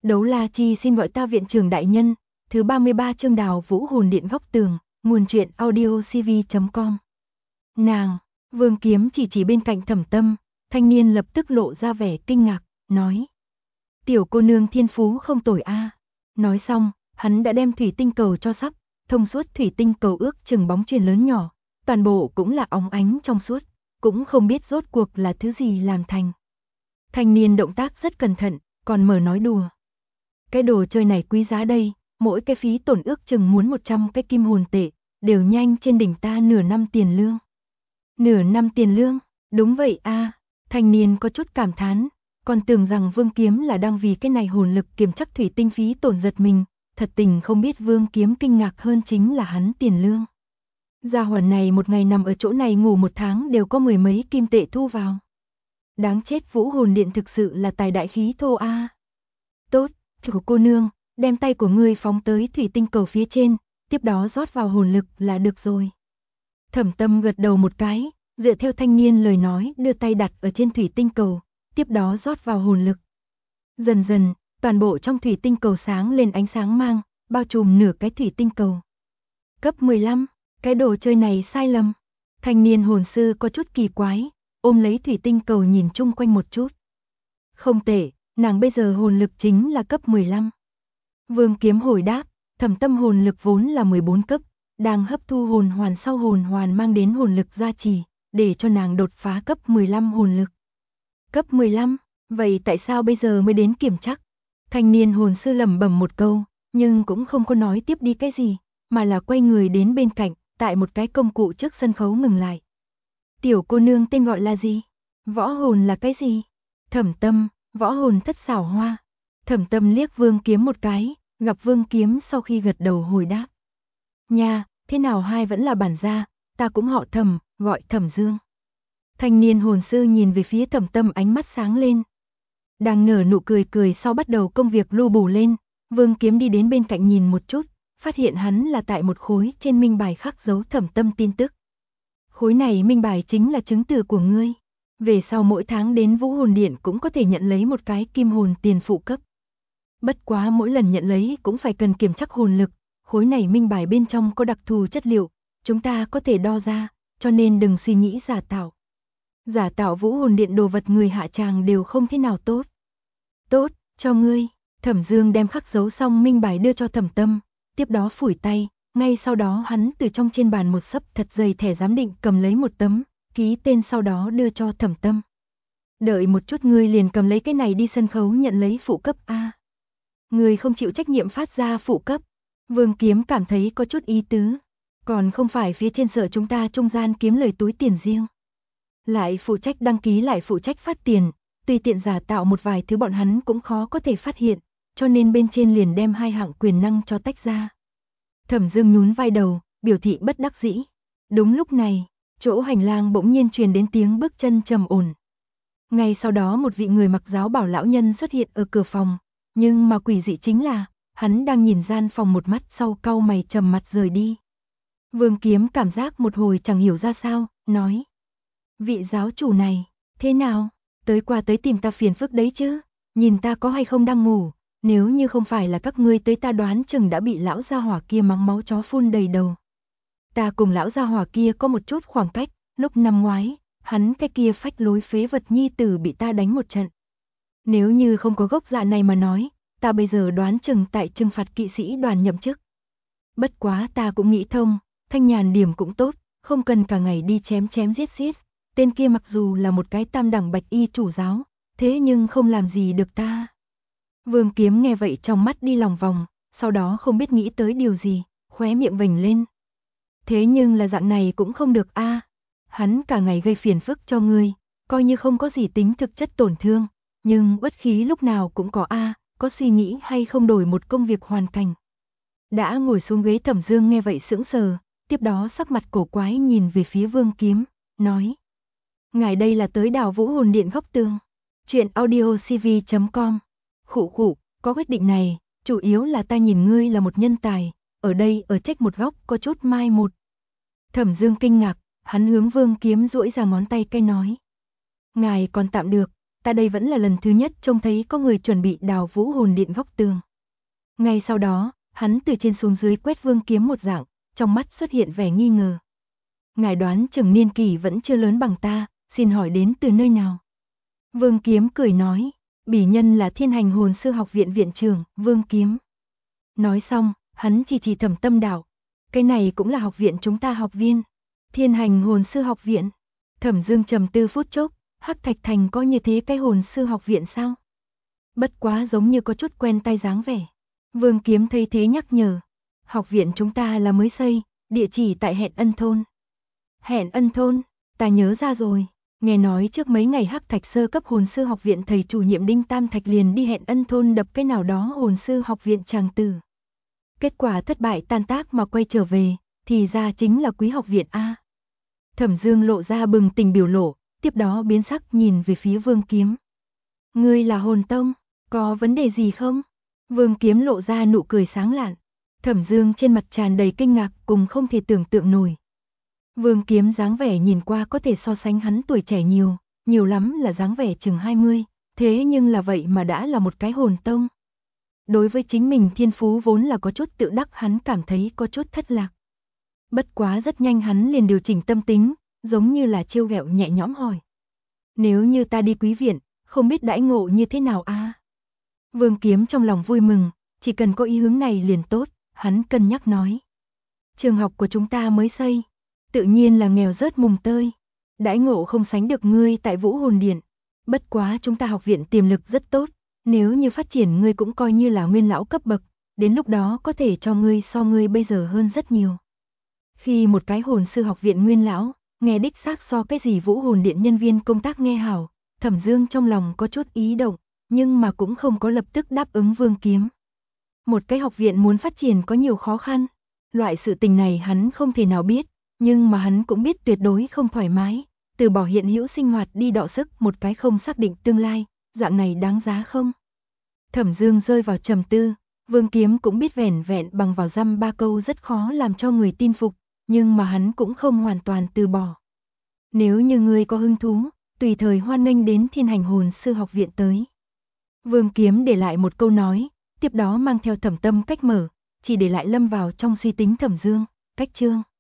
Đấu La Chi xin gọi ta viện trưởng đại nhân. Thứ 33 chương Đào Vũ hồn điện góc tường. Nguồn truyện audiocv.com. Nàng, Vương Kiếm chỉ bên cạnh Thẩm Tâm, thanh niên lập tức lộ ra vẻ kinh ngạc, nói: tiểu cô nương thiên phú không tồi a. Nói xong, hắn đã đem thủy tinh cầu cho sắp, thông suốt thủy tinh cầu ước chừng bóng chuyền lớn nhỏ, toàn bộ cũng là óng ánh trong suốt, cũng không biết rốt cuộc là thứ gì làm thành. Thanh niên động tác rất cẩn thận, còn mở nói đùa: cái đồ chơi này quý giá đây, mỗi cái phí tổn ước chừng muốn 100 cái kim hồn tệ, đều nhanh trên đỉnh ta nửa năm tiền lương. Nửa năm tiền lương, đúng vậy a. Thanh niên có chút cảm thán, còn tưởng rằng Vương Kiếm là đang vì cái này hồn lực kiểm chắc thủy tinh phí tổn giật mình, thật tình không biết Vương Kiếm kinh ngạc hơn chính là hắn tiền lương. Gia hỏa này một ngày nằm ở chỗ này ngủ một tháng đều có 10 mấy kim tệ thu vào. Đáng chết, Vũ hồn điện thực sự là tài đại khí thô a. Tốt, thử cô nương, đem tay của ngươi phóng tới thủy tinh cầu phía trên, tiếp đó rót vào hồn lực là được rồi. Thẩm Tâm gật đầu một cái, dựa theo thanh niên lời nói đưa tay đặt ở trên thủy tinh cầu, tiếp đó rót vào hồn lực. Dần dần, toàn bộ trong thủy tinh cầu sáng lên ánh sáng mang, bao trùm nửa cái thủy tinh cầu. Cấp 15, cái đồ chơi này sai lầm. Thanh niên hồn sư có chút kỳ quái, ôm lấy thủy tinh cầu nhìn chung quanh một chút. Không tệ, nàng bây giờ hồn lực chính là cấp 15. Vương Kiếm hồi đáp, Thẩm Tâm hồn lực vốn là 14 cấp, đang hấp thu hồn hoàn sau hồn hoàn mang đến hồn lực gia trì, để cho nàng đột phá cấp 15 hồn lực. Cấp 15, vậy tại sao bây giờ mới đến kiểm chắc? Thanh niên hồn sư lẩm bẩm một câu, nhưng cũng không có nói tiếp đi cái gì, mà là quay người đến bên cạnh, tại một cái công cụ trước sân khấu ngừng lại. Tiểu cô nương tên gọi là gì? Võ hồn là cái gì? Thẩm Tâm, võ hồn thất xảo hoa. Thẩm Tâm liếc Vương Kiếm một cái, gặp Vương Kiếm sau khi gật đầu hồi đáp. Nha, thế nào hai vẫn là bản gia, ta cũng họ Thẩm, gọi Thẩm Dương. Thanh niên hồn sư nhìn về phía Thẩm Tâm ánh mắt sáng lên. Đang nở nụ cười sau bắt đầu công việc lưu bù lên, Vương Kiếm đi đến bên cạnh nhìn một chút, phát hiện hắn là tại một khối trên minh bài khắc dấu Thẩm Tâm tin tức. Khối này minh bài chính là chứng từ của ngươi. Về sau mỗi tháng đến Vũ hồn điện cũng có thể nhận lấy một cái kim hồn tiền phụ cấp. Bất quá mỗi lần nhận lấy cũng phải cần kiểm chắc hồn lực, khối này minh bài bên trong có đặc thù chất liệu, chúng ta có thể đo ra, cho nên đừng suy nghĩ giả tạo. Giả tạo Vũ hồn điện đồ vật người hạ tràng đều không thế nào tốt. Tốt, cho ngươi. Thẩm Dương đem khắc dấu xong minh bài đưa cho Thẩm Tâm, tiếp đó phủi tay, ngay sau đó hắn từ trong trên bàn một xấp thật dày thẻ giám định cầm lấy một tấm, ký tên sau đó đưa cho Thẩm Tâm. Đợi một chút, ngươi liền cầm lấy cái này đi sân khấu nhận lấy phụ cấp a. Ngươi không chịu trách nhiệm phát ra phụ cấp. Vương Kiếm cảm thấy có chút ý tứ, còn không phải phía trên sợ chúng ta trung gian kiếm lời túi tiền riêng. Lại phụ trách đăng ký lại phụ trách phát tiền, tùy tiện giả tạo một vài thứ bọn hắn cũng khó có thể phát hiện, cho nên bên trên liền đem hai hạng quyền năng cho tách ra. Thẩm Dương nhún vai đầu, biểu thị bất đắc dĩ. Đúng lúc này, chỗ hành lang bỗng nhiên truyền đến tiếng bước chân trầm ổn. Ngay sau đó một vị người mặc giáo bào lão nhân xuất hiện ở cửa phòng, nhưng mà quỷ dị chính là, hắn đang nhìn gian phòng một mắt sau cau mày trầm mặt rời đi. Vương Kiếm cảm giác một hồi chẳng hiểu ra sao, nói: vị giáo chủ này, thế nào, tới tìm ta phiền phức đấy chứ, nhìn ta có hay không đang ngủ, nếu như không phải là các ngươi tới ta đoán chừng đã bị lão gia hỏa kia mắng máu chó phun đầy đầu. Ta cùng lão gia hỏa kia có một chút khoảng cách, lúc năm ngoái, hắn cái kia phách lối phế vật nhi tử bị ta đánh một trận. Nếu như không có gốc dạ này mà nói, ta bây giờ đoán chừng tại trừng phạt kỵ sĩ đoàn nhậm chức. Bất quá ta cũng nghĩ thông, thanh nhàn điểm cũng tốt, không cần cả ngày đi chém giết. Tên kia mặc dù là một cái tam đẳng bạch y chủ giáo, thế nhưng không làm gì được ta. Vương Kiếm nghe vậy trong mắt đi lòng vòng, sau đó không biết nghĩ tới điều gì, khóe miệng vểnh lên. Thế nhưng là dạng này cũng không được a. Hắn cả ngày gây phiền phức cho ngươi, coi như không có gì tính thực chất tổn thương, nhưng uất khí lúc nào cũng có a, có suy nghĩ hay không đổi một công việc hoàn cảnh. Đã ngồi xuống ghế Thẩm Dương nghe vậy sững sờ, tiếp đó sắc mặt cổ quái nhìn về phía Vương Kiếm, nói: ngài đây là tới Đào Vũ hồn điện góc tường. Chuyện audiocv.com. Khụ, có quyết định này, chủ yếu là ta nhìn ngươi là một nhân tài, ở đây ở trách một góc có chút mai một. Thẩm Dương kinh ngạc, hắn hướng Vương Kiếm duỗi ra ngón tay cái nói: ngài còn tạm được, ta đây vẫn là lần thứ nhất trông thấy có người chuẩn bị đào Vũ Hồn Điện góc tường. Ngay sau đó, hắn từ trên xuống dưới quét Vương Kiếm một dạng, trong mắt xuất hiện vẻ nghi ngờ. Ngài đoán chừng niên kỷ vẫn chưa lớn bằng ta, xin hỏi đến từ nơi nào? Vương Kiếm cười nói, bỉ nhân là Thiên Hành Hồn Sư Học Viện viện trưởng, Vương Kiếm. Nói xong, hắn chỉ Thẩm Tâm đạo, cái này cũng là học viện chúng ta học viên. Thiên Hành Hồn Sư Học Viện. Thẩm Dương trầm tư phút chốc, Hắc Thạch Thành có như thế cái hồn sư học viện sao? Bất quá giống như có chút quen tai dáng vẻ. Vương Kiếm thấy thế nhắc nhở, học viện chúng ta là mới xây, địa chỉ tại Hẹn Ân Thôn. Hẹn Ân Thôn, ta nhớ ra rồi, nghe nói trước mấy ngày Hắc Thạch sơ cấp hồn sư học viện thầy chủ nhiệm Đinh Tam Thạch liền đi Hẹn Ân Thôn đập cái nào đó hồn sư học viện chàng tử. Kết quả thất bại tan tác mà quay trở về, thì ra chính là Quý học viện A. Thẩm Dương lộ ra bừng tỉnh biểu lộ, tiếp đó biến sắc nhìn về phía Vương Kiếm. Ngươi là hồn tông, có vấn đề gì không? Vương Kiếm lộ ra nụ cười sáng lạn. Thẩm Dương trên mặt tràn đầy kinh ngạc cùng không thể tưởng tượng nổi. Vương Kiếm dáng vẻ nhìn qua có thể so sánh hắn tuổi trẻ nhiều lắm là dáng vẻ chừng 20, thế nhưng là vậy mà đã là một cái hồn tông. Đối với chính mình thiên phú vốn là có chút tự đắc, hắn cảm thấy có chút thất lạc. Bất quá rất nhanh hắn liền điều chỉnh tâm tính, giống như là trêu ghẹo nhẹ nhõm hỏi. Nếu như ta đi quý viện, không biết đãi ngộ như thế nào a? Vương Kiếm trong lòng vui mừng, chỉ cần có ý hướng này liền tốt, hắn cân nhắc nói. Trường học của chúng ta mới xây, tự nhiên là nghèo rớt mùng tơi. Đãi ngộ không sánh được ngươi tại Vũ Hồn Điện. Bất quá chúng ta học viện tiềm lực rất tốt, nếu như phát triển ngươi cũng coi như là nguyên lão cấp bậc, đến lúc đó có thể cho ngươi so ngươi bây giờ hơn rất nhiều. Khi một cái hồn sư học viện nguyên lão, nghe đích xác so cái gì Vũ Hồn Điện nhân viên công tác nghe hảo, Thẩm Dương trong lòng có chút ý động, nhưng mà cũng không có lập tức đáp ứng Vương Kiếm. Một cái học viện muốn phát triển có nhiều khó khăn, loại sự tình này hắn không thể nào biết, nhưng mà hắn cũng biết tuyệt đối không thoải mái, từ bỏ hiện hữu sinh hoạt đi đọ sức một cái không xác định tương lai, dạng này đáng giá không? Thẩm Dương rơi vào trầm tư, Vương Kiếm cũng biết vẻn vẹn bằng vào dăm ba câu rất khó làm cho người tin phục, nhưng mà hắn cũng không hoàn toàn từ bỏ. Nếu như ngươi có hứng thú, tùy thời hoan nghênh đến Thiên Hành Hồn Sư Học Viện tới. Vương Kiếm để lại một câu nói, tiếp đó mang theo Thẩm Tâm cách mở, chỉ để lại lâm vào trong suy tính Thẩm Dương, cách chương.